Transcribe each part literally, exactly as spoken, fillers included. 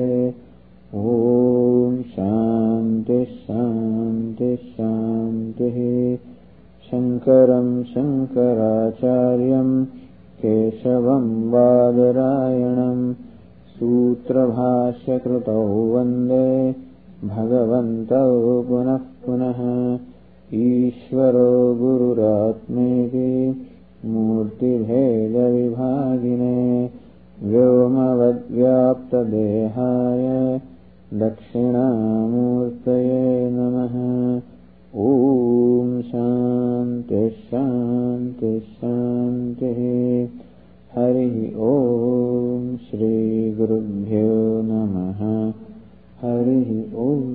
Om Shanti Shanti Shanti. Shankaram Shankaracharyam Keshavam Badarayanam Sutra Bhashya Krutau Vande Bhagavantau Punah Punah. Ishvaro Gururatmeti Murti Bheda Vibhagine Vyomavad Vyapta Dehaya Dakshinamurtaye Namaha. Om Shanti Shanti Shanti. Hari Om Shri Gurubhyo Namaha. Hari Om.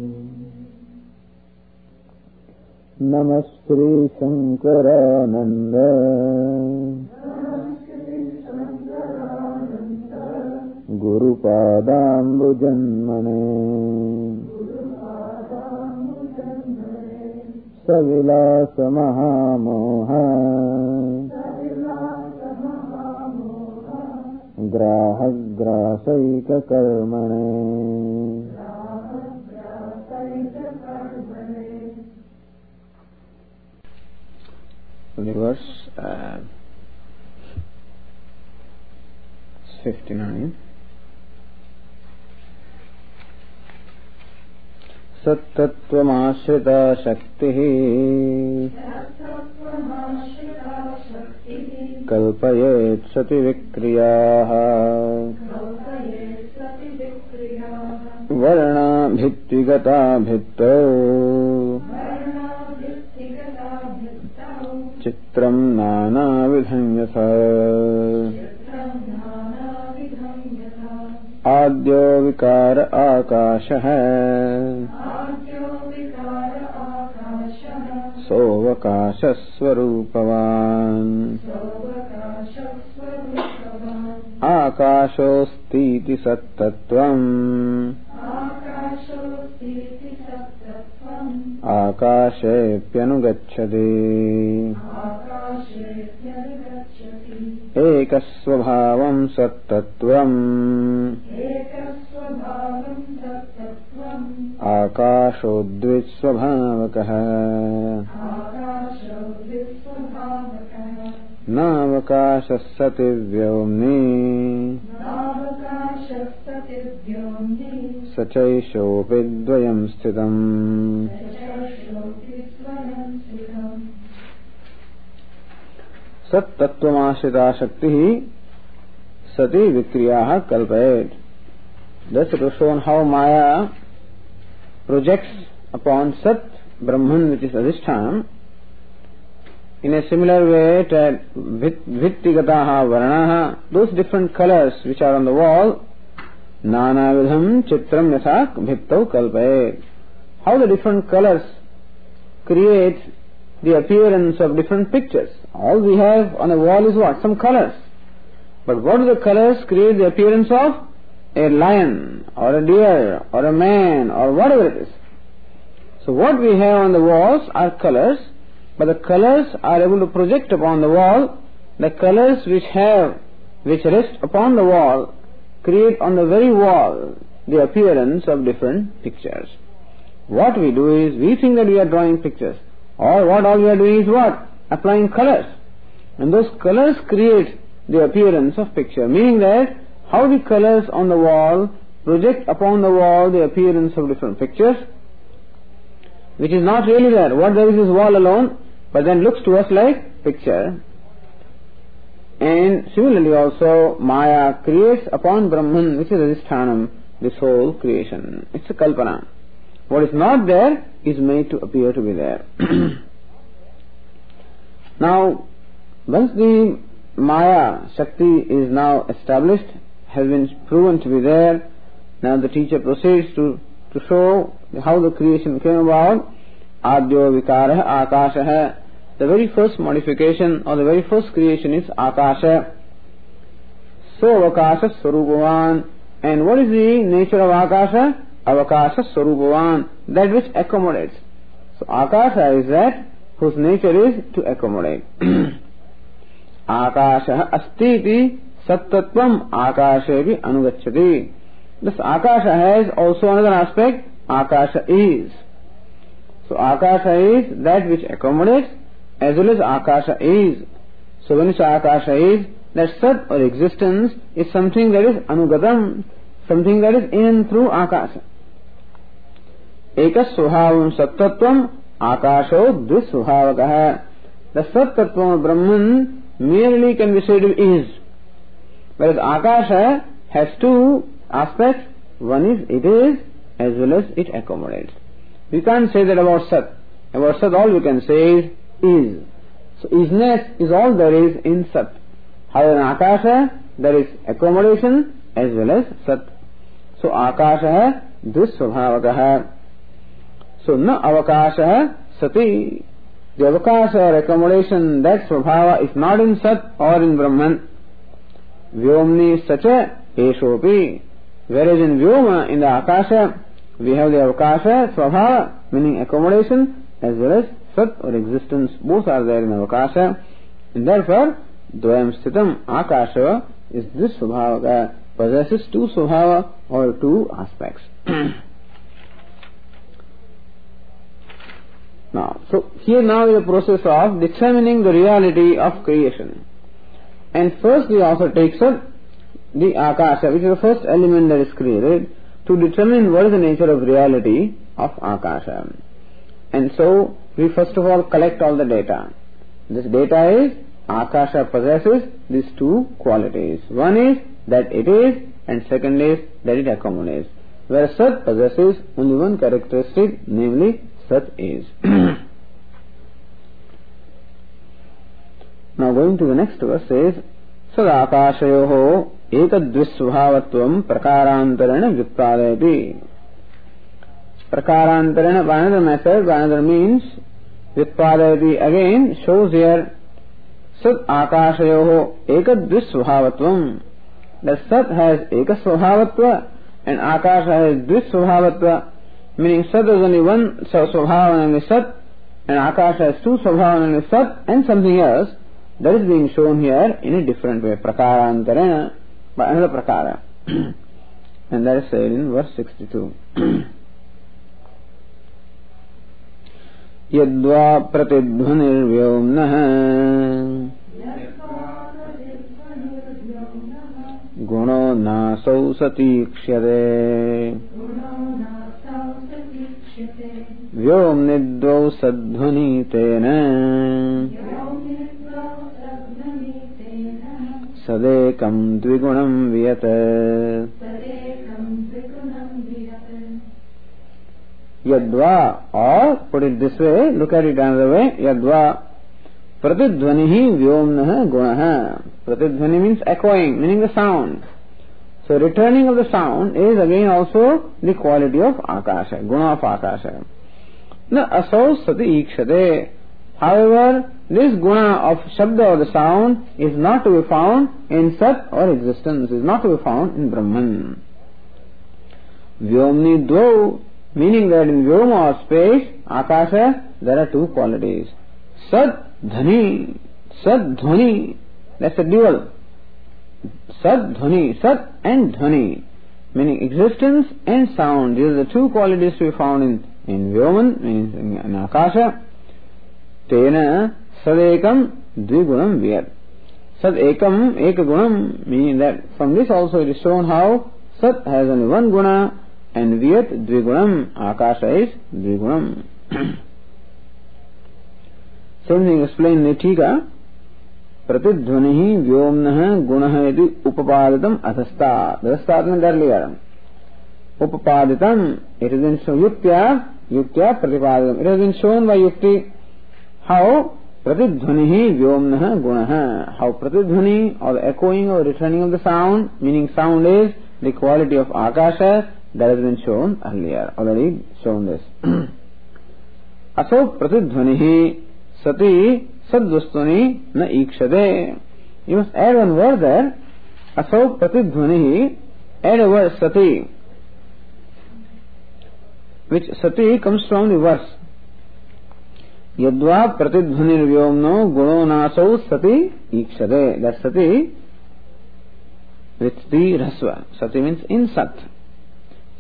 Namaste Shankarananda Guru Padambujanmane Savilasa Mahamoha Graha Grasaika Karmane. The verse uh, fifty-nine. Sattvamashrita shaktihi kalpayet sati vikriyaha varna bhittigata bhittau Chitram nana vidhanyasa Adyo vikara akashaha Sovakashasvarupavan Akashostiti sattattvam Akashepyanugacchati Ekasvabhavam sattattvam Akashodvitsvabhavakaha Navakashasati vyomni Sachaishopidvayam sthitam. Sat tattvamashita shakti sati vikriyaha kalpayet. Thus it was shown how Maya projects upon Sat, Brahman, which is Adhishthana. In a similar way, Vittigataha Varanaha, those different colors which are on the wall, Nana Vidham Chitram Yathak Bhittau Kalpayet. How the different colors create the appearance of different pictures. All we have on a wall is what? Some colors. But what do the colors create the appearance of? A lion, or a deer, or a man, or whatever it is. So what we have on the walls are colors, but the colors are able to project upon the wall. The colors which have, which rest upon the wall, create on the very wall the appearance of different pictures. What we do is, we think that we are drawing pictures, or what all we are doing is what? Applying colors. And those colors create the appearance of picture, meaning that how the colors on the wall project upon the wall the appearance of different pictures, which is not really there. What there is is wall alone, but then looks to us like picture. And similarly also, Maya creates upon Brahman, which is Adhishthana, this whole creation. It's a kalpana. What is not there is made to appear to be there. Now, once the Maya Shakti is now established, has been proven to be there, now the teacher proceeds to, to show how the creation came about. Adyo Vikara Akasha. The very first modification or the very first creation is Akasha. So Avakasha Swarupavan. And what is the nature of Akasha? Avakasha Swarupavan, that which accommodates. So Akasha is that whose nature is to accommodate. Akasha astiti sattattvam akashevi anugacchati. This Akasha has also another aspect. Akasha is. So Akasha is that which accommodates, as well as Akasha is. So when you say Akasha is, that Sat or existence is something that is Anugatam, something that is in and through Akasha. Ekas Svabhavam Sattvatvam Akasho Dvisvabhavakaha. The Sat Tattva of Brahman merely can be said to be is. Whereas Akasha has two aspects. One is it is, as well as it accommodates. We can't say that about Sat. About Sat all we can say is is. So isness is all there is in Sat. However in Akasha there is accommodation as well as Sat. So Akasha Dvisvabhavakaha. So na avakasha sati. The avakasha or accommodation, that svabhava is not in Sat or in Brahman. Vyomni sacha eshopi. Whereas in Vyoma, in the Akasha, we have the avakasha, svabhava, meaning accommodation, as well as Sat or existence. Both are there in avakasha. And therefore, dvayam sthitam akasha is this svabhava, possesses two svabhava or two aspects. Now, so here now is the process of determining the reality of creation. And first the author takes up the Akasha, which is the first element that is created, to determine what is the nature of reality of Akasha. And so we first of all collect all the data. This data is Akasha possesses these two qualities. One is that it is, and second is that it accommodates. Whereas Sat possesses only one characteristic, namely Sat is. Now going to the next verse says, Sadakashayoho ekadvisvabhavatvam prakarantarana vyutpadayati. Prakarantarana by another method, by another means, vyutpadayati again shows here Sat akashayoho ekadvisvabhavatvam. The Sat has ekasvabhavatva and Akasha has dvisvabhavatva. Meaning Sat is only one Svabhava, namely Sat, and Akasha has two Svabhava, namely Sat, and something else that is being shown here in a different way, Prakarantarena, by another Prakara. And that is said in verse sixty-two. Yadva pratidhvanirvyomnaha guno nasau satikshade Vyomnidvau sadhvani tena sadekam dvigunam viyata. Yadva, or put it this way, look at it another way, Yadva pratidhvanihi vyomnaha gunaha. Pratidhvani means echoing, meaning the sound. So returning of the sound is again also the quality of Akasha, guna of Akasha. Na asau sati ikshade. However, this guna of shabda or the sound is not to be found in Sat or existence, is not to be found in Brahman. Vyomni dvau, meaning that in Vyoma or space, Akasha, there are two qualities. Sat dhani, Sat dhvani, that's a dual. Sat dhvani, Sat and dhvani, meaning existence and sound. These are the two qualities to be found in in Vyoman, in, in Akasha. Tena sadekam dvigunam vyat. Sad ekam ekagunam, meaning that from this also it is shown how Sat has only one guna and vyat dvigunam, Akasha is dvigunam. Same thing explained in Tika. Pratidhvanihi vyomnaha gunaha iti upapaditam athastat. The statement earlier. Upapaditam, it has been shown yuktya, yuktya pratipaditam. It has been shown by yukti how pratidhvanihi vyomnaha gunaha. How pratidhvani, or the echoing or returning of the sound, meaning sound is the quality of Akasha, that has been shown earlier, already shown this. Aso pratidhvanihi sati sadvastuni na ikshade. You must add one word there. Aso pratidhvanihi, add a word sati, which sati comes from the verse. Yadva pratidhvanir vyomno guno nasau sati ikshade. That sati with the rasva. Sati means in Sat.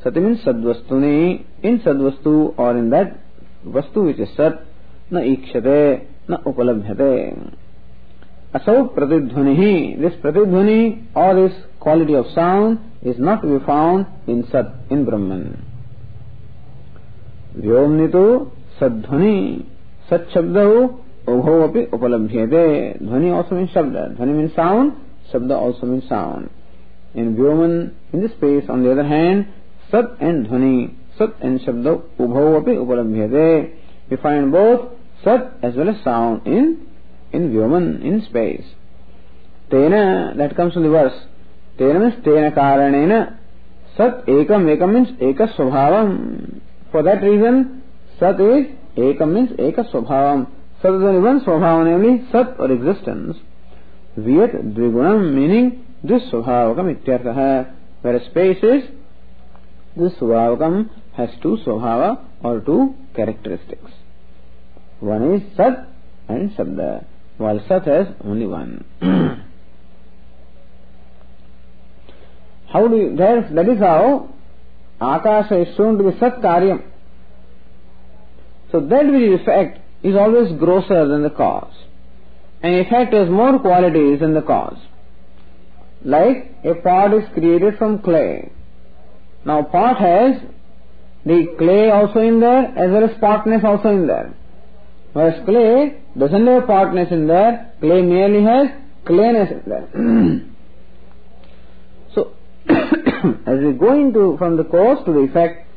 Sati means sadvastuni. In sadvastu or in that vastu which is sat, na ikshate, na upalabhyate. Asau pratidhvanihi. This pratidhvani or this quality of sound is not to be found in sat, in Brahman. Vyomnitu sadhvani. Sat shabdahu ubhau api upalabhyate. Dhvani also means shabda. Dhvani means sound. Shabda also means sound. In Vyoman, in this space, on the other hand, Sat and Dhvani, Sat and Shabda, Ubhau api upalabhyate. We find both Sat as well as sound in, in Vyoman, in space. Tena, that comes from the verse. Tena means Tena karanena. Sat ekam, ekam means eka swabhavam. For that reason, Sat is, ekam means eka swabhavam. Sat is only one swabhava, namely Sat or existence. Vyat dvigunam, meaning Dvishwabhavakam ityartha, whereas space is Dvishwabhavakam has two swabhava or two characteristics. One is Sat and Shabda, while Sat has only one. How do you, that, that is how Akasha is shown to be Sat Karyam. So that which is effect is always grosser than the cause, and effect has more qualities than the cause. Like a pot is created from clay. Now pot has the clay also in there as well as potness also in there. Whereas clay doesn't have potness in there, clay merely has clayness in there. So as we go into from the cause to the effect,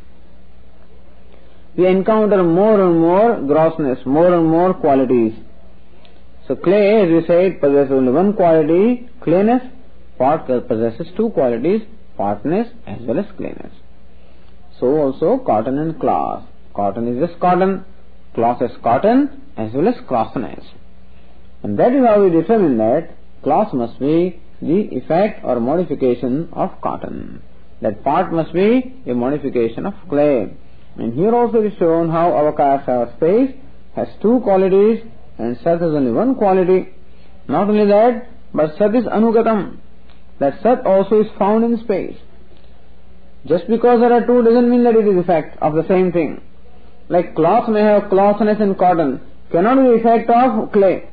we encounter more and more grossness, more and more qualities. So clay, as we said, possesses only one quality, clayness. Pot possesses two qualities, partness as well as clayness. So also cotton and cloth. Cotton is just cotton, cloth is cotton as well as clothness. And that is how we determine that cloth must be the effect or modification of cotton. That part must be a modification of clay. And here also is shown how Avakasha or space has two qualities and Sat has only one quality. Not only that, but Sat is anugatam. That Sat also is found in space. Just because there are two doesn't mean that it is effect of the same thing. Like cloth may have clothness and cotton, cannot be the effect of clay.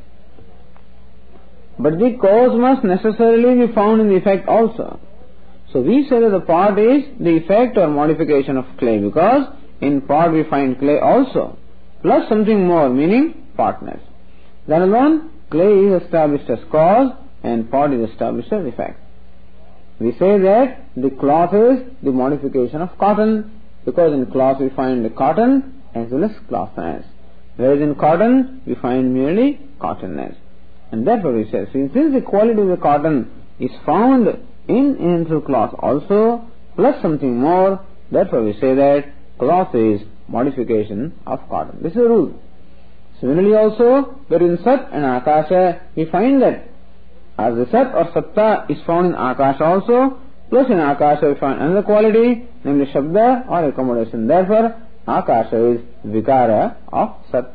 But the cause must necessarily be found in the effect also. So we say that the pot is the effect or modification of clay, because in pot we find clay also, plus something more, meaning partness. Then alone, clay is established as cause and pot is established as effect. We say that the cloth is the modification of cotton, because in cloth we find the cotton as well as clothness, whereas in cotton we find merely cottonness. And therefore we say, since the quality of the cotton is found in and through cloth also, plus something more, therefore we say that cloth is modification of cotton. This is a rule. Similarly also, wherein Sat and Akasha, we find that as the Sat or Satta is found in Akasha also, plus in Akasha we find another quality, namely Shabda or accommodation. Therefore, Akasha is Vikara of Sat.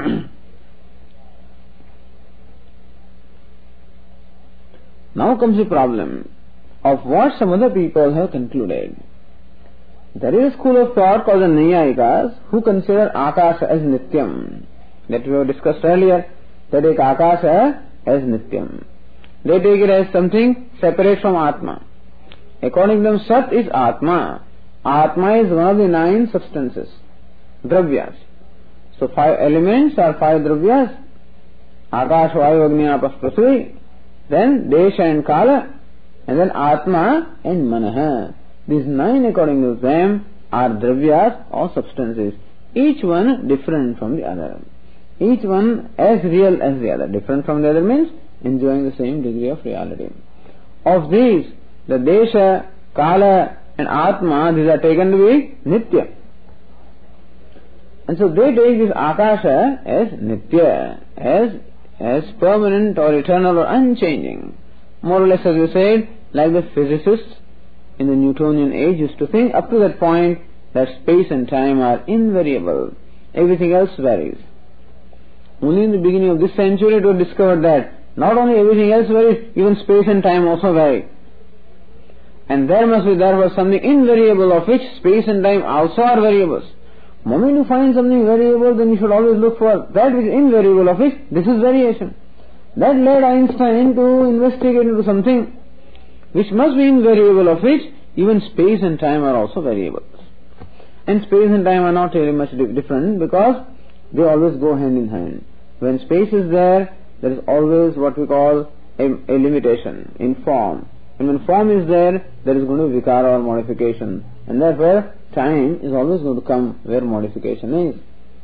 Now comes the problem of what some other people have concluded. There is a school of thought called the Naiyayikas who consider Akasha as Nityam. That we have discussed earlier. They take Akasha as Nityam. They take it as something separate from Atma. According to them, Sat is Atma. Atma is one of the nine substances, Dravyas. So five elements are five Dravyas. Akash, Vayu, Agni, Apas, Prithvi. Then Desha and Kala. And then Atma and Manaha. These nine, according to them, are Dravyas or substances. Each one different from the other. Each one as real as the other. Different from the other means enjoying the same degree of reality. Of these, the Desha, Kala and Atma, these are taken to be Nitya. And so they take this Akasha as Nitya, as, as permanent or eternal or unchanging. More or less, as we said, like the physicists in the Newtonian age used to think up to that point that space and time are invariable. Everything else varies. Only in the beginning of this century it was discovered that not only everything else varies, even space and time also vary. And there must be therefore something invariable of which space and time also are variables. The moment you find something variable, then you should always look for that which is invariable of which this is variation. That led Einstein to investigate into something which must be invariable of which even space and time are also variables. And space and time are not really much different because they always go hand in hand. When space is there, there is always what we call a, a limitation in form. And when form is there, there is going to be vikara or modification. And therefore, time is always going to come where modification is.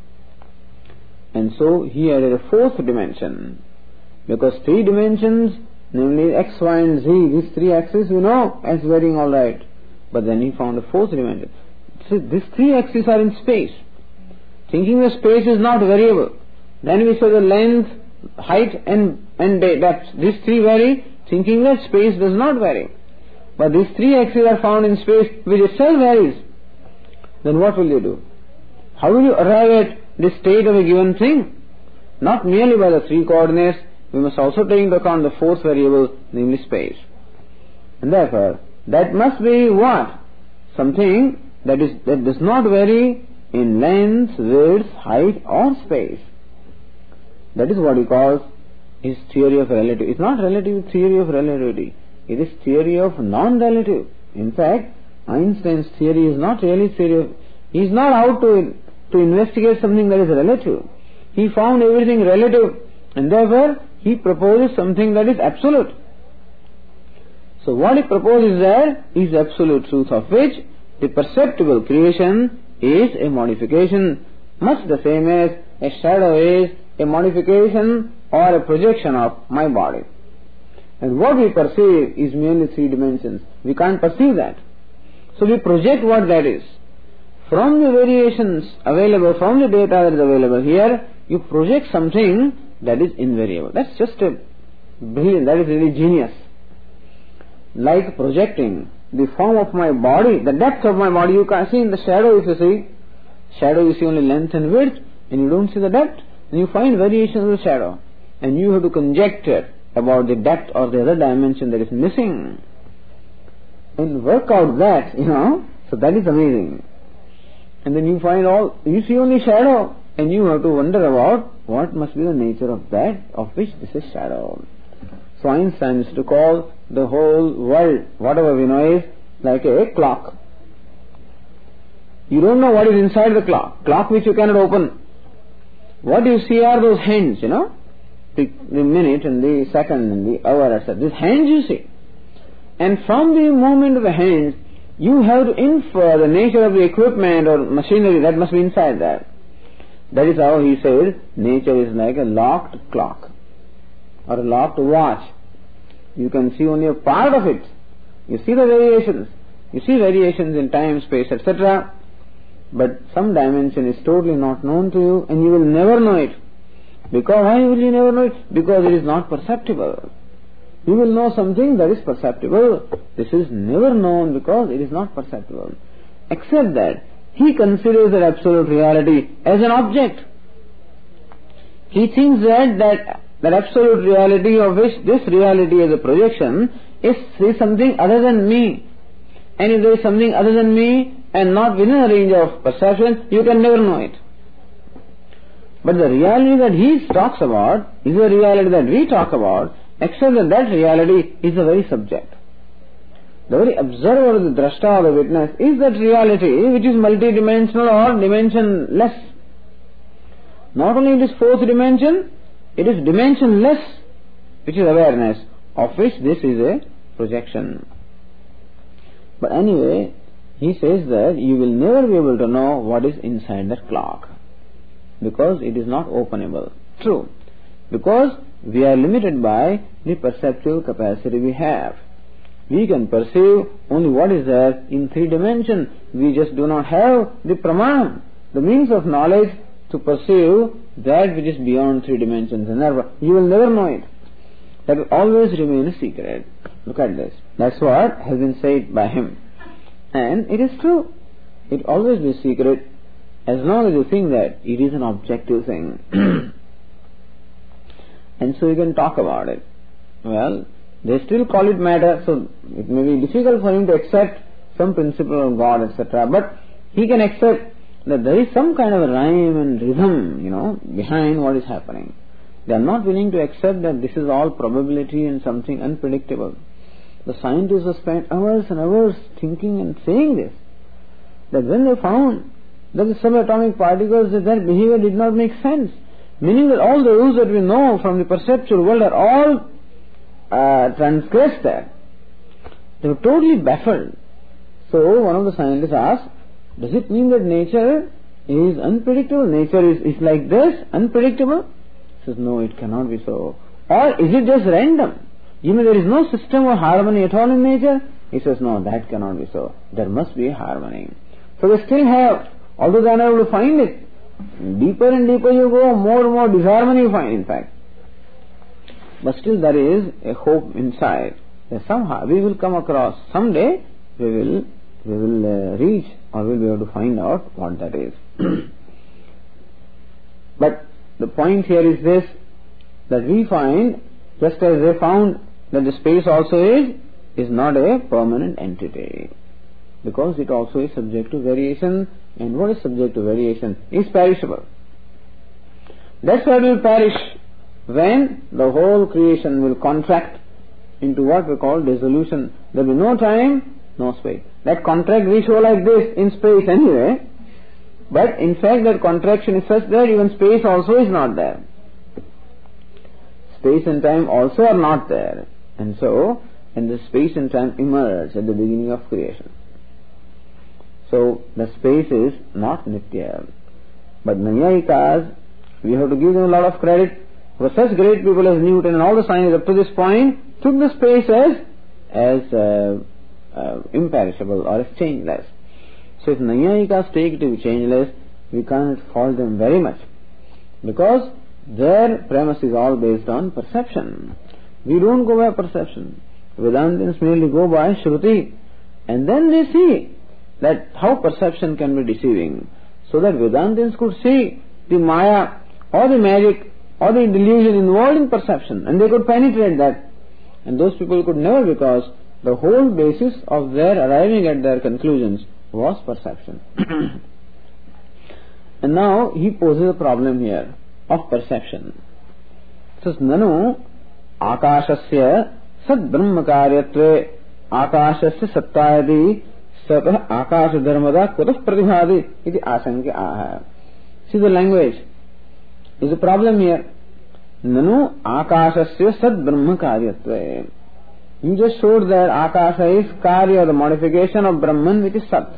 And so, he added a fourth dimension. Because three dimensions, namely x, y and z, these three axes, you know, as varying alright. But then he found a fourth dimension. So, these three axes are in space. Thinking that space is not variable. Then we say the length, height and, and depth. These three vary, thinking that space does not vary. But these three axes are found in space which itself varies. Then what will you do? How will you arrive at the state of a given thing? Not merely by the three coordinates, we must also take into account the fourth variable, namely space. And therefore, that must be what? Something that is that does not vary in length, width, height or space. That is what he calls his theory of relativity. It's not relative theory of relativity. It is theory of non-relative. In fact, Einstein's theory is not really theory of... He is not out to, to investigate something that is relative. He found everything relative and therefore he proposes something that is absolute. So what he proposes there is absolute truth, of which the perceptible creation is a modification, much the same as a shadow is a modification or a projection of my body. And what we perceive is merely three dimensions. We can't perceive that. So we project what that is. From the variations available, from the data that is available here, you project something that is invariable. That's just a brilliant, that is really genius. Like projecting the form of my body, the depth of my body, you can't see in the shadow. If you see shadow, you see only length and width, and you don't see the depth. And you find variations of the shadow, and you have to conjecture about the depth or the other dimension that is missing, and work out that, you know. So that is amazing. And then you find all, you see only shadow, and you have to wonder about what must be the nature of that of which this is shadow. So Einstein used to call the whole world, whatever we know, is like a clock. You don't know what is inside the clock, clock which you cannot open. What you see are those hands, you know, the, the minute and the second and the hour, et cetera. These hands you see. And from the movement of the hands, you have to infer the nature of the equipment or machinery that must be inside there. That is how he says nature is like a locked clock or a locked watch. You can see only a part of it. You see the variations. You see variations in time, space, et cetera. But some dimension is totally not known to you, and you will never know it. Because why will you never know it? Because it is not perceptible. You will know something that is perceptible. This is never known because it is not perceptible. Except that he considers that absolute reality as an object. He thinks that that, that absolute reality of which this reality as a projection is, is something other than me. And if there is something other than me and not within a range of perception, you can never know it. But the reality that he talks about is a reality that we talk about, except that that reality is the very subject. The very observer, the drashta, or the witness, is that reality which is multidimensional or dimensionless. Not only it is fourth dimension, it is dimensionless, which is awareness, of which this is a projection. But anyway, he says that you will never be able to know what is inside that clock, because it is not openable. True. Because we are limited by the perceptual capacity we have. We can perceive only what is there in three dimensions. We just do not have the praman, the means of knowledge to perceive that which is beyond three dimensions. And therefore, you will never know it. That will always remain a secret. Look at this. That's what has been said by him. And it is true. It will always be a secret as long as you think that it is an objective thing. And so you can talk about it. Well, They still call it matter, so it may be difficult for him to accept some principle of God, et cetera. But he can accept that there is some kind of a rhyme and rhythm, you know, behind what is happening. They are not willing to accept that this is all probability and something unpredictable. The scientists have spent hours and hours thinking and saying this, that when they found that the subatomic particles, that their behavior did not make sense, meaning that all the rules that we know from the perceptual world are all uh, transgressed there. They were totally baffled. So one of the scientists asked, does it mean that nature is unpredictable? Nature is, is like this, unpredictable? He says, no, it cannot be so. Or is it just random? You mean there is no system or harmony at all in nature? He says, no, that cannot be so. There must be harmony. So they still have, although they are not able to find it, deeper and deeper you go, more and more disharmony you find, in fact. But still there is a hope inside that somehow we will come across, someday we will we will uh, reach or we will be able to find out what that is. But the point here is this, that we find, just as they found that the space also is, is not a permanent entity, because it also is subject to variation, and what is subject to variation is perishable. That's why it will perish when the whole creation will contract into what we call dissolution. There will be no time, no space. That contract we show like this in space anyway, but in fact that contraction is such that even space also is not there. Space and time also are not there. And so, and the space and time emerge at the beginning of creation. So, the space is not nitya. But Nayayikas, we have to give them a lot of credit. For such great people as Newton and all the scientists up to this point took the space as, as uh, uh, imperishable or as changeless. So if Nayayikas take it to be changeless, we can't fault them very much, because their premise is all based on perception. We don't go by perception. Vedantins merely go by Shruti, and then they see that how perception can be deceiving, so that Vedantins could see the Maya or the magic or the delusion involved in perception, and they could penetrate that. And those people could never, because the whole basis of their arriving at their conclusions was perception. And now he poses a problem here of perception. Says, Nanu akashasya sad brahma karyatve akashasya sattayadi satah akash dharmada kutah pratibhadi iti asankya aha. See, the language is a problem here. Nanu akashasya sad brahma karyatve. You just showed that akasha is karya, the modification of Brahman, which is sat.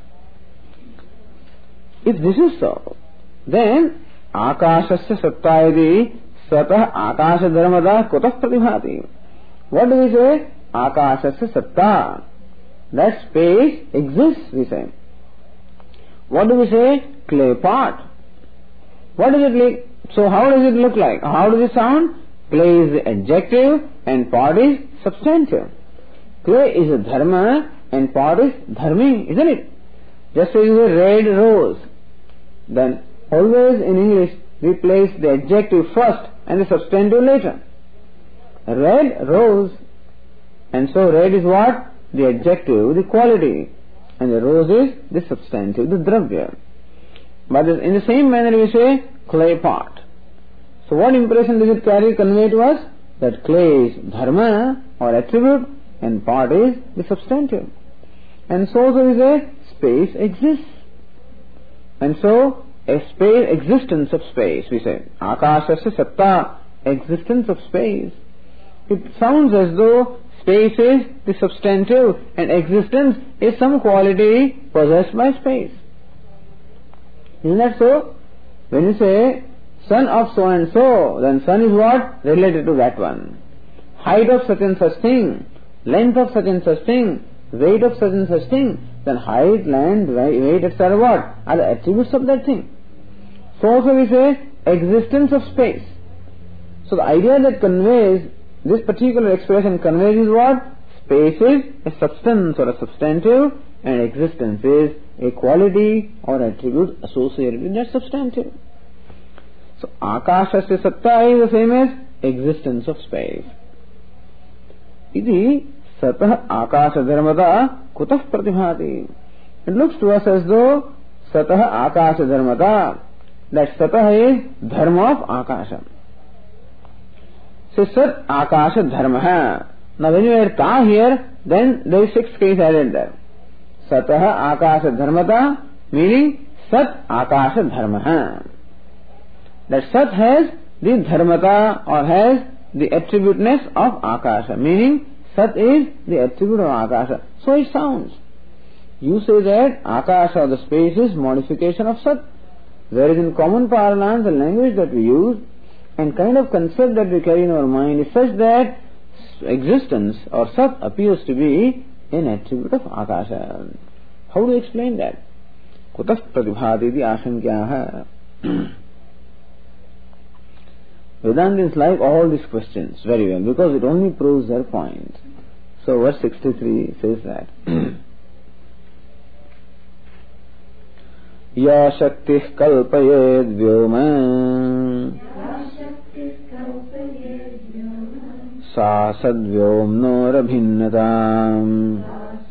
If this is so, then akashasya sattayadi satah akasha dharmada kutah pratibhati. What do we say? Akashasya satta. That space exists, we say. What do we say? Clay pot. What does it look? So how does it look like? How does it sound? Clay is the adjective and pot is substantive. Clay is a dharma and pot is dharmi, isn't it? Just as you say red rose, then always in English we place the adjective first and the substantive later. Red rose, and so red is what? The adjective, the quality, and the rose is the substantive, the dravya. But in the same manner we say clay pot. So what impression does it carry, convey to us? That clay is dharma or attribute and pot is the substantive. And so, so we say space exists. And so a space, existence of space, we say akashasya satta, existence of space. It sounds as though space is the substantive and existence is some quality possessed by space. Isn't that so? When you say son of so and so, then son is what? Related to that one. Height of such and such thing, length of such and such thing, weight of such and such thing, then height, length, weight, et cetera what? Are the attributes of that thing. So also we say existence of space. So the idea that conveys, this particular expression conveys is what? Space is a substance or a substantive, and existence is a quality or attribute associated with that substantive. So akashasya satta is the same as existence of space. iti satah akasha dharmata kutah pratibhati. It looks to us as though satah akasha dharmata, that satah is dharma of akasha. So sat akasha dharma. Now when you add ta here, then there is sixth case added there. Satah akasha dharmata, meaning sat akasha dharma. That sat has the dharmata or has the attributeness of akasha, meaning sat is the attribute of akasha. So it sounds. You say that akasha, the space, is modification of sat. Whereas in common parlance, the language that we use and kind of concept that we carry in our mind is such that existence or sat appears to be an attribute of akasha. How do you explain that? Kutah pratibhati, the ashan kya hai? Vedantins like all these questions very well because it only proves their point. So verse sixty-three says that Ya Shaktih kalpayed vyoma Sa sadvyomno rabhinnatam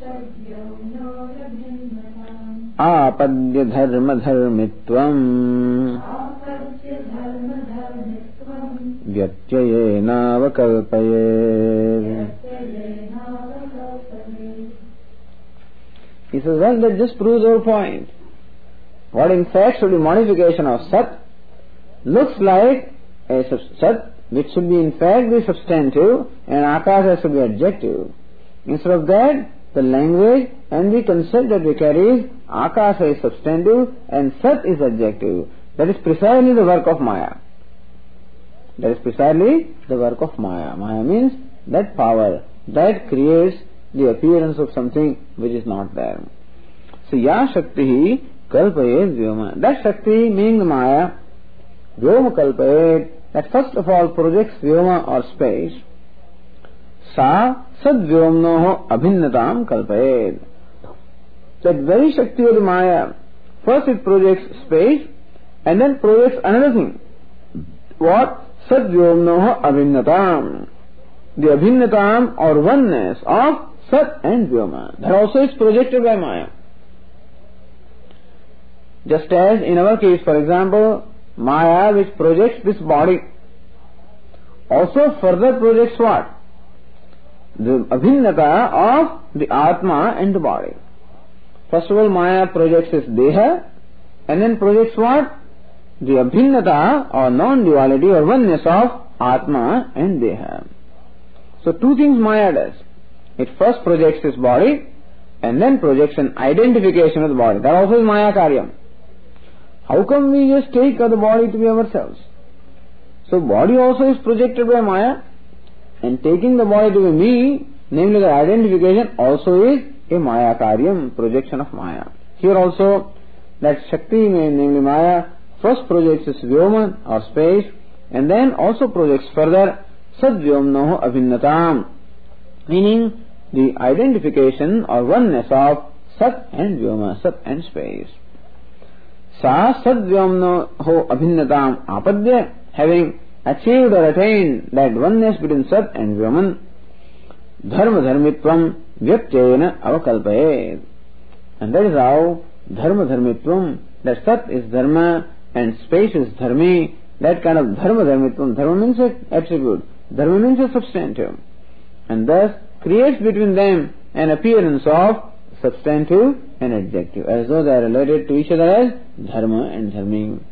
Apadya dharma dharmitvam Vyatyayena vakalpayed. He says, well, that just proves our point. What in fact should be modification of sat looks like a sat which should be in fact be substantive and akasha should be adjective. Instead of that, the language and the concept that we carry is akasha is substantive and sat is adjective. That is precisely the work of Maya. That is precisely the work of Maya. Maya means that power that creates the appearance of something which is not there. So, Ya Shakti kalpayed vyoma. That Shakti, meaning the Maya, vyoma kalpayed, that first of all projects vyoma or space. Sa sadvyomnoho abhinnatam kalpayed. That very Shakti of the Maya, first it projects space and then projects another thing. What? Sadvyomnoho abhinnatam. The abhinnatam or oneness of Sat and Vyoma. That also is projected by Maya. Just as in our case, for example, Maya which projects this body also further projects what? The abhinnata of the Atma and the body. First of all, Maya projects its Deha and then projects what? The abhinnata or non-duality or oneness of Atma and Deha. So two things Maya does. It first projects its body and then projects an identification of the body. That also is Maya Karyam. How come we just take the body to be ourselves? So body also is projected by Maya and taking the body to be me, namely the identification, also is a Maya Karyam, projection of Maya. Here also that Shakti, namely Maya, first projects its Vyoma or space and then also projects further Sadvyomnoho abhinnatam, meaning the identification or oneness of Sat and Vyoma, Sat and space. Sa Sadvyomnoho abhinnatam apadya, having achieved or attained that oneness between Sat and Vyoman, dharma dharmitvam vyatyayena avakalpayed. And that is how dharma dharmitvam, that Sat is dharma and space is dharmi, that kind of dharma dharmitvam, dharma means an attribute, dharma means a substantive, and thus creates between them an appearance of substantive and adjective, as though they are related to each other as dharma and dharmi.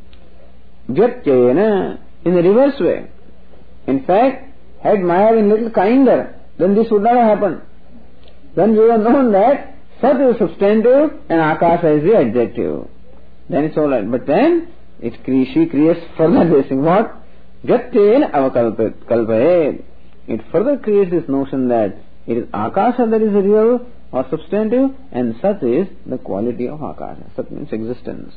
Vyatyayena, in the reverse way. In fact, had Maya been little kinder, then this would not have happened. Then we have known that Sat is substantive and Akasha is the adjective. Then it's alright. But then it she creates further this thing. What? Vyatyayena avakalpayed. It further creates this notion that it is Akasha that is the real or substantive and Sat is the quality of Akasha. Sat means existence.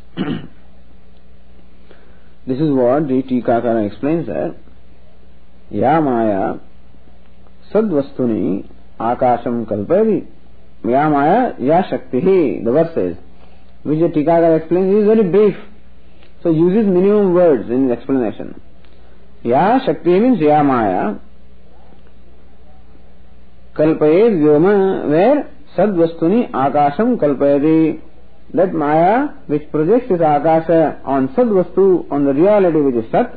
This is what the Tikakara explains that Ya Maya Sadvastuni Akasham Kalpayadi. Ya Maya Ya Shaktihi, the verse says, which the Tikakara explains, is very brief. So uses minimum words in his explanation. Ya Shakti means Ya Maya. kalpayed vyoma, where sad vastuni akasham kalpayati. That Maya which projects its akasha on sad vastu, on the reality which is sat,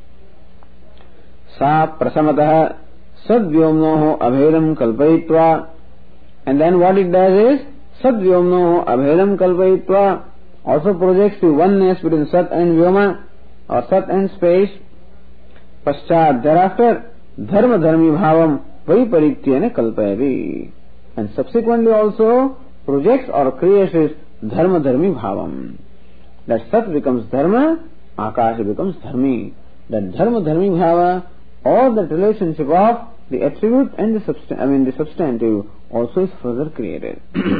sa prasamatah sad vyomnoho abhedam kalpayitva. And then what it does is sad vyomnoho abhedam kalpayitva also projects the oneness between sat and vyoma, or sat and space. Paschat, thereafter, dharma dharmi bhavam vaiparityena kalpayati, and subsequently also projects or creates this dharma dharmi bhavam. That sat becomes dharma, akasha becomes dharmi. That dharma dharmi bhava, or that relationship of the attribute and the substan- I mean the substantive also is further created.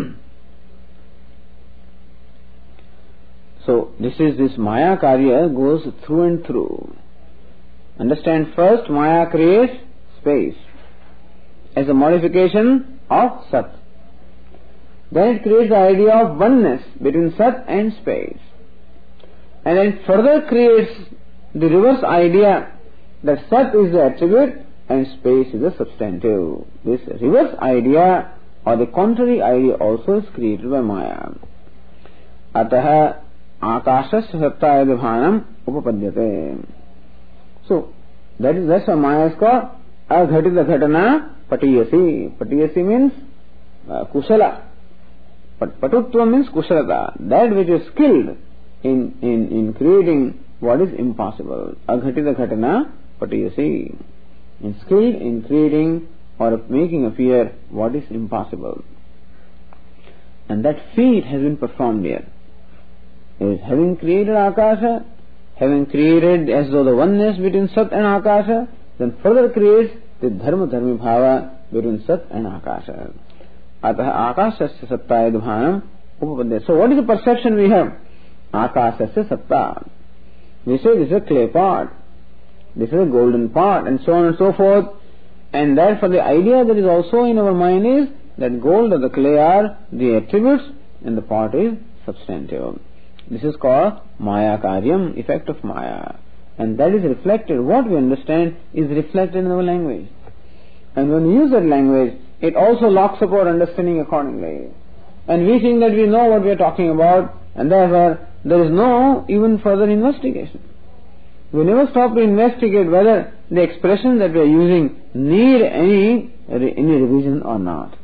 So this is this Maya Karya goes through and through. Understand, first Maya creates space as a modification of Sat. Then it creates the idea of oneness between Sat and space. And then further creates the reverse idea that Sat is the attribute and space is the substantive. This reverse idea or the contrary idea also is created by Maya. Ataha akashasya sattaya bhanam upapadyate. So that is that's why Maya is called aghatita ghatana patiyasi. Patiyasi means uh, kushala. But patutva means kushalata. That which is skilled in, in, in creating what is impossible. Aghatita ghatana patiyasi. In skilled in creating or making appear what is impossible. And that feat has been performed here. Is having created Akasha, having created as though the oneness between Sat and Akasha, then further creates the Dharma Dharmi Bhava between Sat and Akasha. Ataha Akashasya Sattaya Dhanam Upapadyate. So what is the perception we have? Akashasya Satta. We say this is a clay pot, this is a golden pot, and so on and so forth. And therefore the idea that is also in our mind is that gold or the clay are the attributes and the pot is substantive. This is called Maya Karyam, effect of Maya. And that is reflected, what we understand is reflected in our language. And when we use that language, it also locks up our understanding accordingly. And we think that we know what we are talking about, and therefore there is no even further investigation. We never stop to investigate whether the expressions that we are using need any, any revision or not.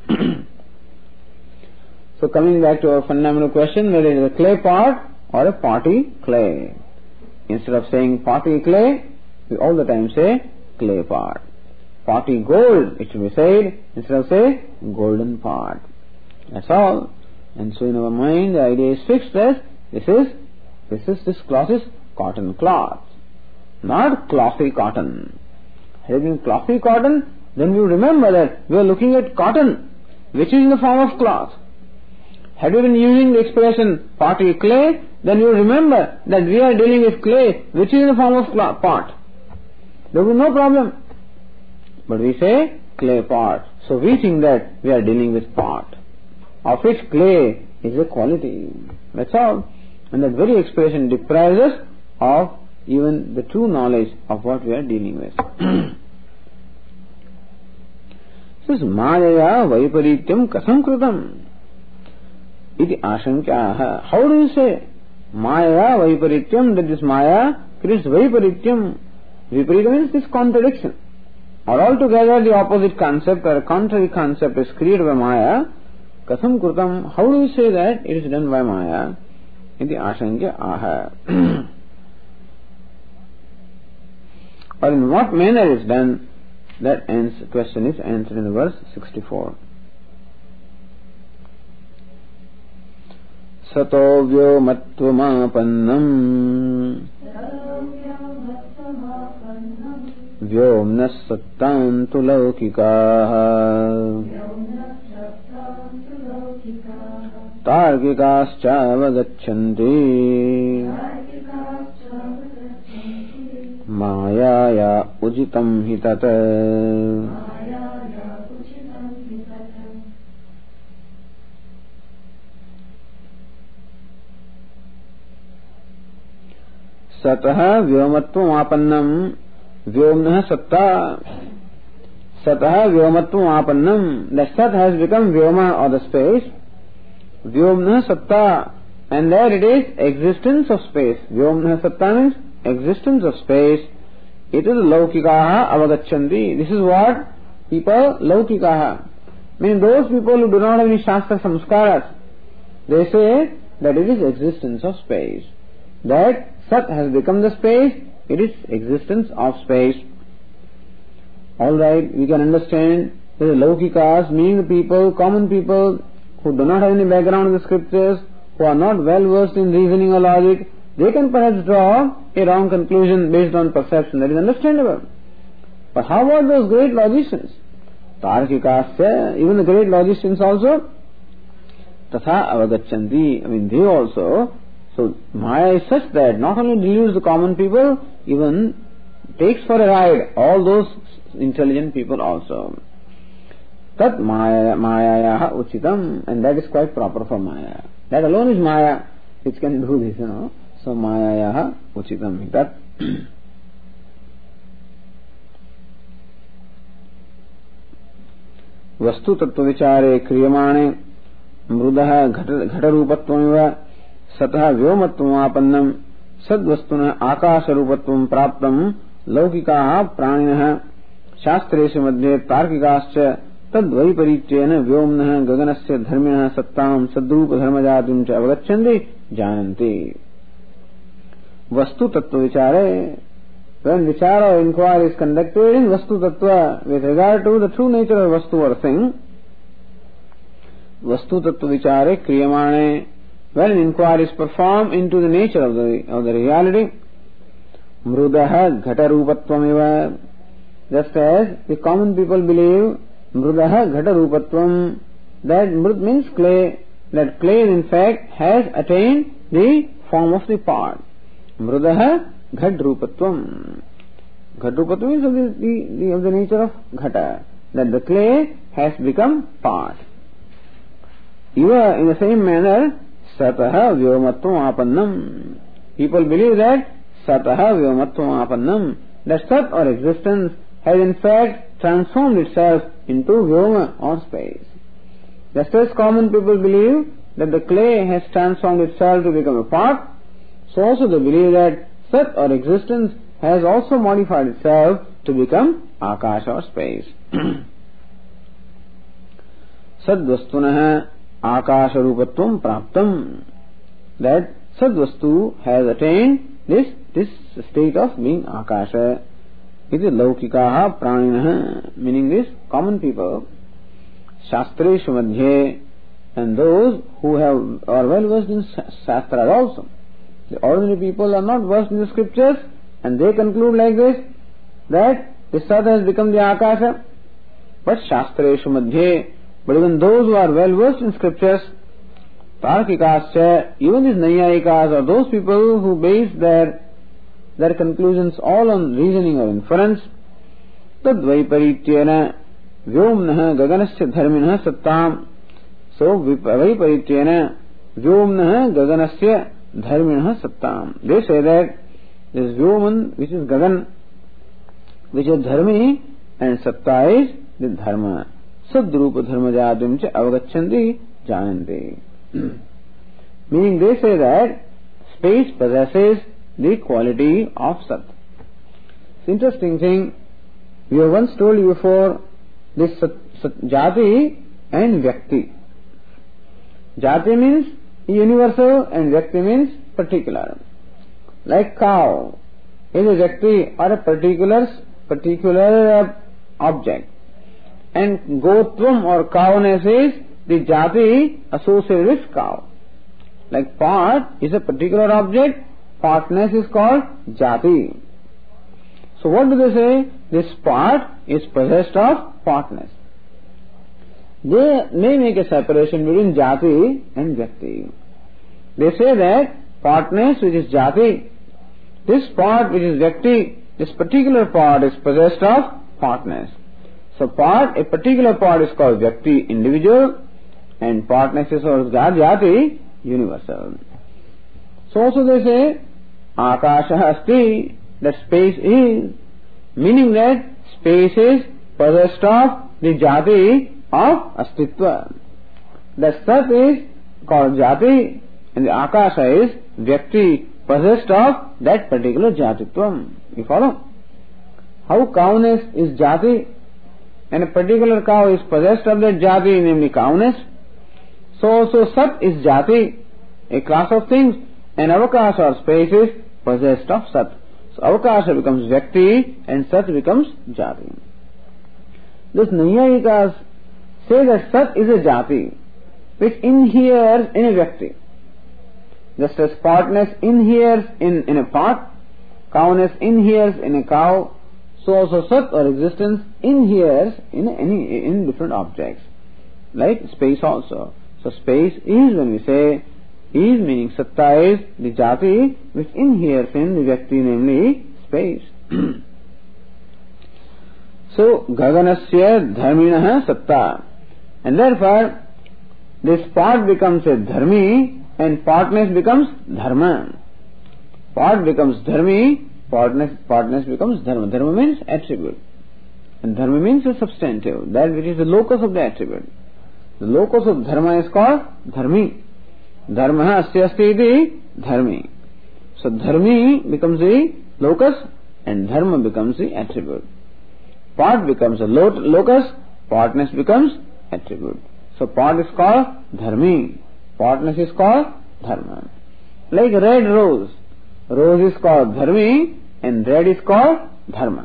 So coming back to our fundamental question, whether it is a clay pot or a potty clay. Instead of saying potty clay, we all the time say clay pot. Potty gold, it should be said, instead of say golden pot. That's all. And so in our mind the idea is fixed as this is, this is, this cloth is cotton cloth, not clothy cotton. Had it been clothy cotton, then we would remember that we are looking at cotton, which is in the form of cloth. Had we been using the expression potty clay, then you remember that we are dealing with clay, which is in the form of pot. There will be no problem. But we say clay pot. So we think that we are dealing with pot, of which clay is a quality. That's all. And that very expression deprives us of even the true knowledge of what we are dealing with. This is Maya Vaiparityam Kasam Kritam iti ashankyaha. How do you say Maya Vaiparityam, that this Maya creates Vaiparityam? Viparita means this contradiction, or altogether the opposite concept or a contrary concept is created by Maya. Kasam Kritam, how do you say that it is done by Maya? Iti ashankyaha. Or in what manner it is done? That ends, question is answered in verse sixty-four. Sato vyomatvamapannam vyomnas sattantu laukikaha tarkikascha avagachanti Mayaya ujitam hi tat. Satah vyomatvam apannam. Vyomnah satta. Satah Vyomatvam Apannam. The Sat has become Vyoma or the space. Vyomna Satta. And there it is existence of space. Vyomna Satta means existence of space. It is Laukikaha Avagachanti. This is what people Laukikaha. Meaning those people who do not have any Shastra Samskaras. They say that it is existence of space. That Sat has become the space. It is existence of space. Alright, we can understand that the Laukikas, meaning the people, common people who do not have any background in the scriptures, who are not well versed in reasoning or logic, they can perhaps draw a wrong conclusion based on perception. That is understandable. But how about those great logicians? Tarkikas, even the great logicians also, Tatha Avagachanti. I mean, they also. So, Maya is such that not only deludes the common people, even takes for a ride all those intelligent people also. Tat Maya Mayayaha Uchitam, and that is quite proper for Maya. That alone is Maya which can do this, you know. So Mayayaha Uchitam. That Vastu Tattva Vichare Kriyamane Mrudaha Ghatarupattvamiva Satah Vyomattvamapannam Sadvastuna Akasharupatvam Praptam Laukikaha Praninaha Shastreshu Madhye Tarkikascha Tadvaiparitena Vyomnaha Gaganasya Dharminaha Sattam Sadrupa Dharmajatim Cha Avagachanti Jananti. Vastu Tattva Vichare. When Vichara or inquiry is conducted in Vastu Tattva with regard to the true nature of Vastu or thing, Vastu Tattva Vichare Kriyamane. When an inquiry is performed into the nature of the of the reality, Mrudaha Ghatarupattvamiva. Just as the common people believe, Mrudaha Ghatarupatvam, that Mrud means clay, that clay in fact has attained the form of the part. Mrudaha Ghatarupatvam. Ghatarupatvam is of the, the, the, of the nature of Ghata, that the clay has become part. Even in the same manner, Sataha Vyomatvam Apannam. People believe that Sataha Vyomatvam Apannam, that Sat or existence has in fact transformed itself into Vyoma or space. Just as common people believe that the clay has transformed itself to become a part, so also they believe that Sat or existence has also modified itself to become Akash or space. Sadvastunaha Akasharupatvam Praptam. That Sadvastu has attained this this state of being Akasha. It is Laukikaha Praninaha, meaning this common people, Shastreshu Madhye, and those who have are well versed in Shastras also. The ordinary people are not versed in the scriptures, and they conclude like this, that the Sat has become the Akasha. But Shastreshu Madhye, but even those who are well versed in scriptures, Tarkikascha, even these Nayayikas, or those people who base their their conclusions all on reasoning or inference, Tadvaiparitena Vyomnaha Gaganasya Dharminaha Sattam. So Vaiparitena Vyomnaha Gaganasya Dharminaha Sattam. They say that this Vyoman, which is Gagan, which is Dharmi, and Satta is the Dharma. Sadrupa Dharmajatim Cha Avagachanti Jananti. Meaning they say that space possesses the quality of Sat. It's an interesting thing. We have once told you before this sat, sat, Jati and Vyakti. Jati means universal and Vyakti means particular. Like cow is a Vyakti or a particular, particular uh, object. And Gotvam or cowness is the Jati associated with cow. Like part is a particular object, partness is called Jati. So what do they say? This part is possessed of partness. They may make a separation between Jati and Vyakti. They say that partness, which is Jati, this part which is Vyakti, this particular part is possessed of partness. So part, a particular part is called Vyakti, individual, and partness is called Jati, universal. So also they say Akasha Asti, that space is, meaning that space is possessed of the jati of astitva. The Sat is called jati and the Akasha is vyakti, possessed of that particular jatitvam. You follow? How cowness is jati and a particular cow is possessed of that jati, namely cowness. So also Sat is jati, a class of things, and Avakasha or space is possessed of Sat. So Avakasha becomes vyakti and Sat becomes jati. Thus Naiyayikas say that Sat is a jati which inheres in a vyakti. Just as partness inheres in, in a part, cowness inheres in a cow, so also Sat or existence inheres in any in different objects, like space also. So space is, when we say is, meaning Satta is the jati which inheres in the vyakti, namely space. So Gaganasya Dharminah Satta, and therefore this part becomes a dharmi and partness becomes dharma. Part becomes dharmi, partness, partness becomes dharma. Dharma means attribute, and dharma means a substantive, that which is the locus of the attribute. The locus of dharma is called dharmi. Dharma asya asti iti dharmi. So dharmi becomes the locus and dharma becomes the attribute. Part becomes a locus, partness becomes attribute. So part is called dharmi, partness is called dharma. Like red rose, rose is called dharmi and red is called dharma.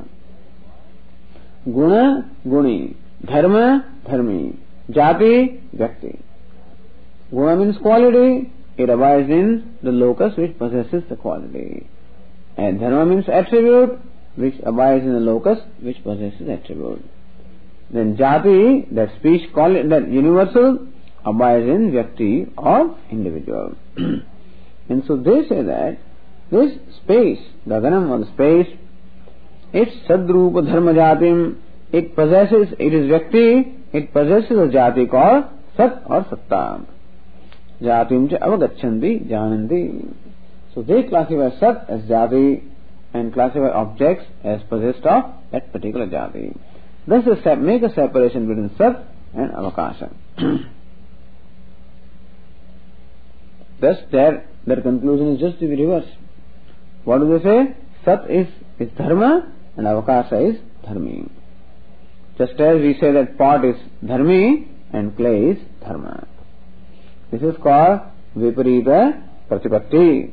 Guna, guni, dharma, dharmi, jati, vyakti. Guna means quality, it abides in the locus which possesses the quality. And dharma means attribute, which abides in the locus which possesses attribute. Then jati, that speech, that universal, abides in vyakti or individual. And so they say that this space, Gaganam or the space, it's Sadrupa Dharma Jatim, it possesses, it is vyakti, it possesses a jati called Sat or Satta. Jatim cha avagachanti jananti. So they classify Sat as jati and classify objects as possessed of that particular jati. Thus they make a separation between Sat and Avakasha. Thus their, their conclusion is just the reverse. What do they say? Sat is, is dharma and Avakasha is dharmi. Just as we say that pot is dharmi and clay is dharma. This is called viparita pratipatti.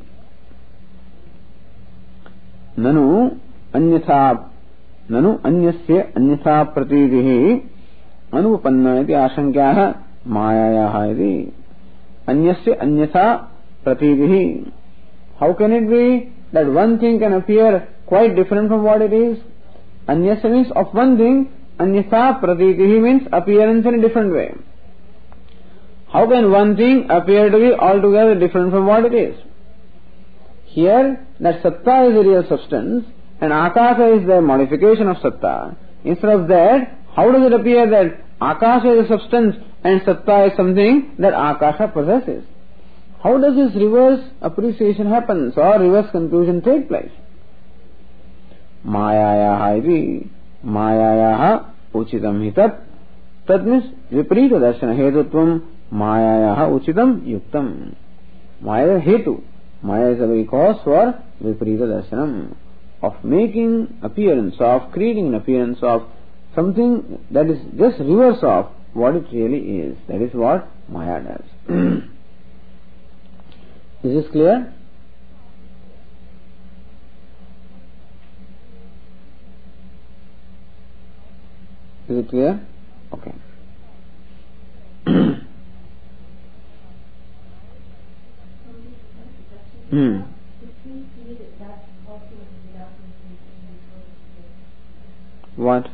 Nanu anyatha nanu anyasya anyatha pratitihi anupanna iti ashankyaha mayayaha iti. Anyasya anyatha pratitihi. How can it be that one thing can appear quite different from what it is? Anyasya means of one thing, anyatha pratitihi means appearance in a different way. How can one thing appear to be altogether different from what it is? Here, that Satta is a real substance and Akasha is the modification of Satta. Instead of that, how does it appear that Akasha is a substance and Satta is something that Akasha possesses? How does this reverse appreciation happen or reverse conclusion take place? Mayayaha iti Mayayaha uchitam hitat. Tat means viparita darshana hetutvam Mayayaha uchitam yuktam. Maya is hetu. Maya is a very cause for viparita darshanam, of making appearance of, creating an appearance of something that is just reverse of what it really is. That is what Maya does. Is this clear? Is it clear? Okay. Hmm. What?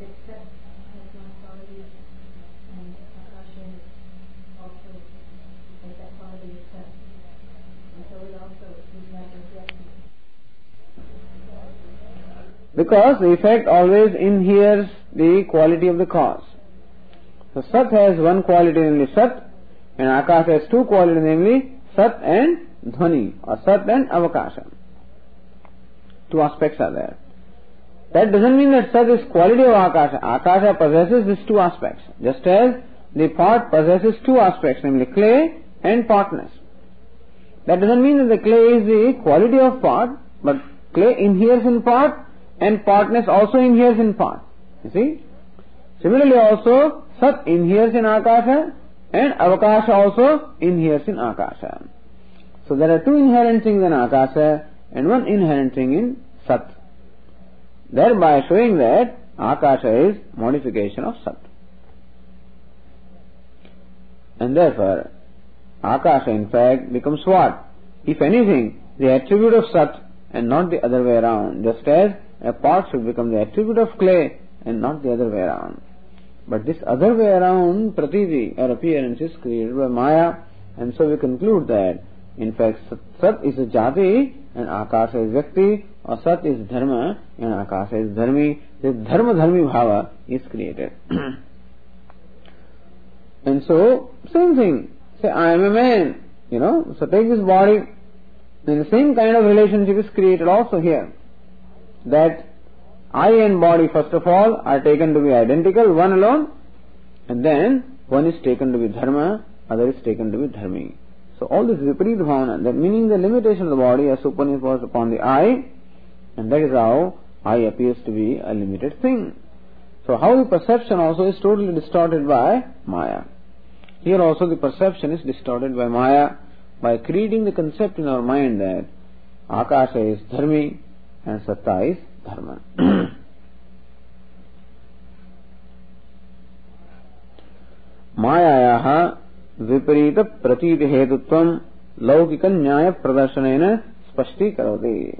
Because the effect always inheres the quality of the cause. So Sat has one quality, namely Sat, and Akasha has two qualities, namely Sat and Dhvani, or Sat and Avakasha. Two aspects are there. That doesn't mean that Sat is quality of Akasha. Akasha possesses these two aspects, just as the pot possesses two aspects, namely clay and potness. That doesn't mean that the clay is the quality of pot, but clay inheres in pot and potness also inheres in pot. You see? Similarly also, Sat inheres in Akasha and Avakasha also inheres in Akasha. So there are two inherent things in Akasha and one inherent thing in Sat. Thereby showing that Akasha is modification of Sat. And therefore, Akasha in fact becomes what? If anything, the attribute of Sat and not the other way around, just as a pot should become the attribute of clay and not the other way around. But this other way around, pratiti or appearance is created by Maya, and so we conclude that in fact Sat is a jati and Akasha is Vyakti, or Sat is Dharma and Akasha is Dharmi. This Dharma Dharmi Bhava is created. And so, same thing. Say, I am a man, you know, so take this body, then the same kind of relationship is created also here. That I and body, first of all, are taken to be identical, one alone, and then one is taken to be Dharma, other is taken to be Dharmi. So all this Viparita Bhavana, that meaning the limitation of the body are superimposed upon the I, and that is how I appears to be a limited thing. So how the perception also is totally distorted by Maya. Here also the perception is distorted by Maya, by creating the concept in our mind that Akasha is Dharmi and Satta is Dharma. Mayayaha viparita pratiti hetutvam laukika nyaya pradarsanena spashti karoti.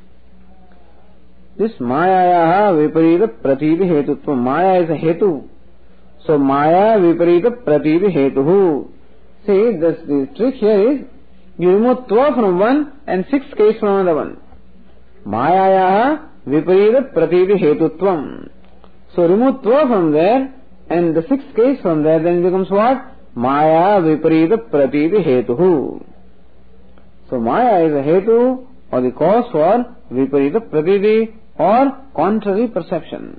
This Mayayaha viparita pratiti hetutvam. Maya is a hetu. So Maya viparita pratiti hetuhu. See, this, the trick here is you remove twa from one and six case from another one. Mayayaha viparita pratiti hetutvam. So remove twa from there and the sixth case from there, then it becomes what? Maya viparita pratiti hetuhu. So Maya is a hetu or the cause for viparita pratiti or contrary perception.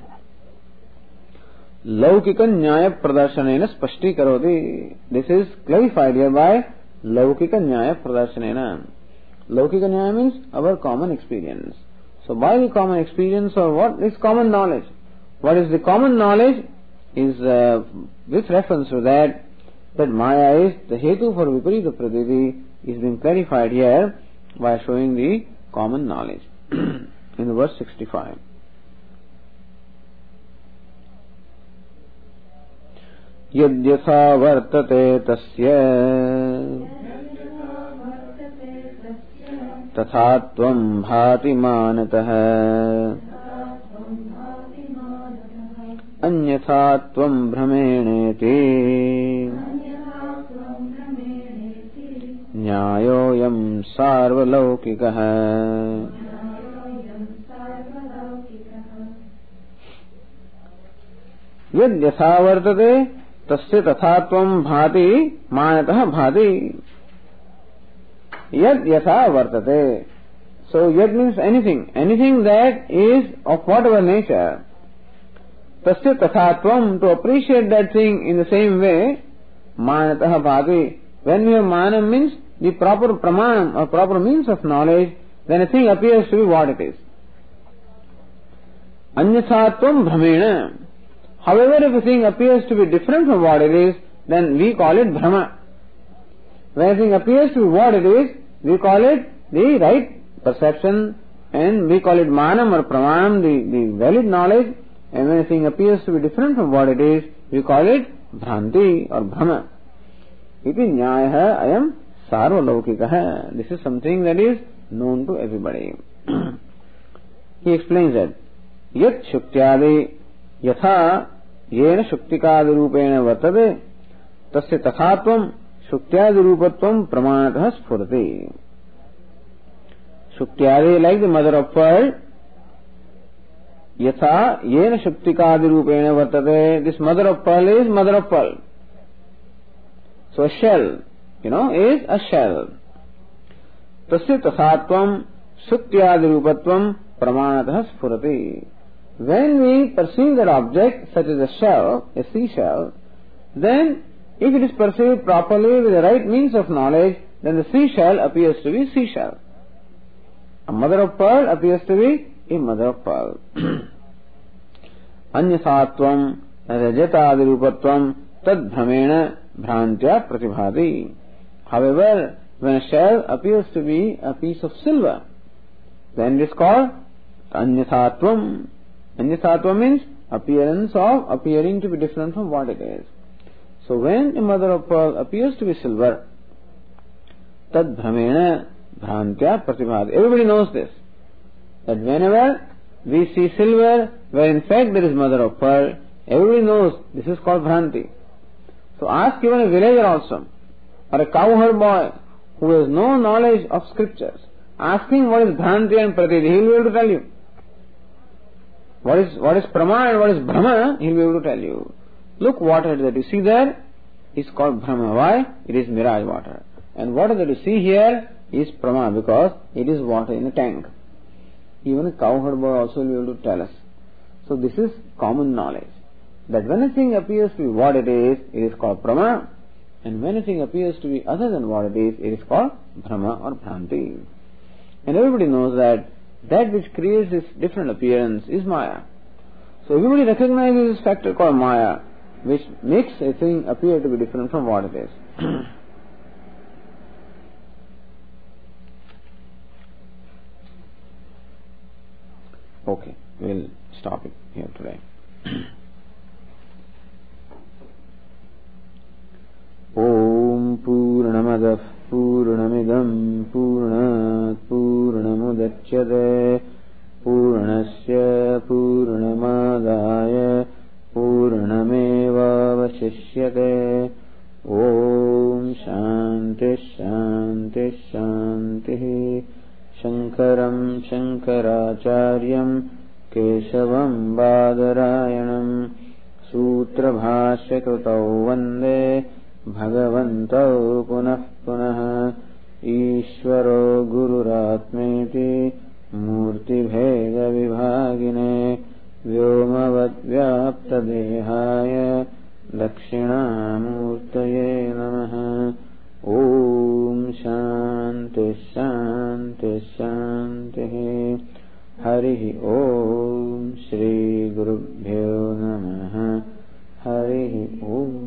Laukika nyaya pradarsanena spashti karoti. This is clarified here by Laukika nyaya pradarsanena. Laukika nyaya means our common experience. So by the common experience or what is common knowledge? What is the common knowledge is uh, with reference to that that Maya is the hetu for viparita pratiti is being clarified here by showing the common knowledge in the verse sixty-five. Yadyatha vartate tasya tatha tvam bhati manatah anyatha tvam bhrameneti न्यायोऽयं सार्वलौकिकः. यद् यथा वर्तते तस्य तथा त्वं भाति मानतः भाति. Yad yatha vartate. So yad means anything, anything that is of whatever nature. Tasya tathatvam, to appreciate that thing in the same way. Manatah bhati. When we have manam means the proper pramanam or proper means of knowledge, then a thing appears to be what it is. Anyathatvam bhramena. However, if a thing appears to be different from what it is, then we call it bhrama. When a thing appears to be what it is, we call it the right perception, and we call it manam or pramanam, the, the valid knowledge. And when a thing appears to be different from what it is, we call it bhranti or bhrama. Iti nyayah ayam sarvalaukikah. This is something that is known to everybody. He explains that yat shuktyadi yatha yena shuktikadi rupena vartate tasya tathatvam Shuktyaadi rupatvam pramanatah sphurati. Shuktyaadi, like the mother of pearl, yatha yena shuktikadi rupena vartate. This mother of pearl is mother of pearl. So a shell, you know, is a shell. Tasya tathatvam shuktyadi rupatvam pramanatah sphurati. When we perceive that object, such as a shell, a seashell, then if it is perceived properly with the right means of knowledge, then the seashell appears to be seashell. A mother of pearl appears to be a mother of pearl. Anyasatvam rajatadirupatvam tad bhramena bhrantya pratibhati. However, when a shell appears to be a piece of silver, then it is called anyasatvam. Anyasatvam means appearance of appearing to be different from what it is. So when a mother of pearl appears to be silver, tad bhramena bhrantya pratibhati. Everybody knows this, that whenever we see silver, where in fact there is mother of pearl, everybody knows this is called bhranti. So ask even a villager also, or a cowherd boy who has no knowledge of scriptures, asking what is bhranti and pratiti, he will be able to tell you. What is what is prama and what is brahma, he will be able to tell you. Look, water that you see there is called brahma. Why? It is mirage water. And water that you see here is prama, because it is water in a tank. Even a cowherd boy also will be able to tell us. So this is common knowledge, that when a thing appears to be what it is, it is called prama, and when a thing appears to be other than what it is, it is called brahma or bhranti. And everybody knows that that which creates this different appearance is maya. So everybody recognizes this factor called maya, which makes a thing appear to be different from what it is. Okay, we'll stop it here today. Om Purnamadah Purnamidam Purnat Purnamudachyate Purnasya Purnamadaya Purnameva Vasishyate. Om Shanti Shanti Shanti. Shankaram Shankaracharyam Keshavam Badarayanam Sutrabhashya Krutau Vande Bhagavantau Punah Punah. Ishvaro Gururatmeti Murti Bheda Vibhagine Vyomavad Vyapta Dehaya Dakshinamurtaye Namaha. Om Shanti Shanti Shanti. Harihi Om Shri Gurubhyo Namaha. Harihi Om.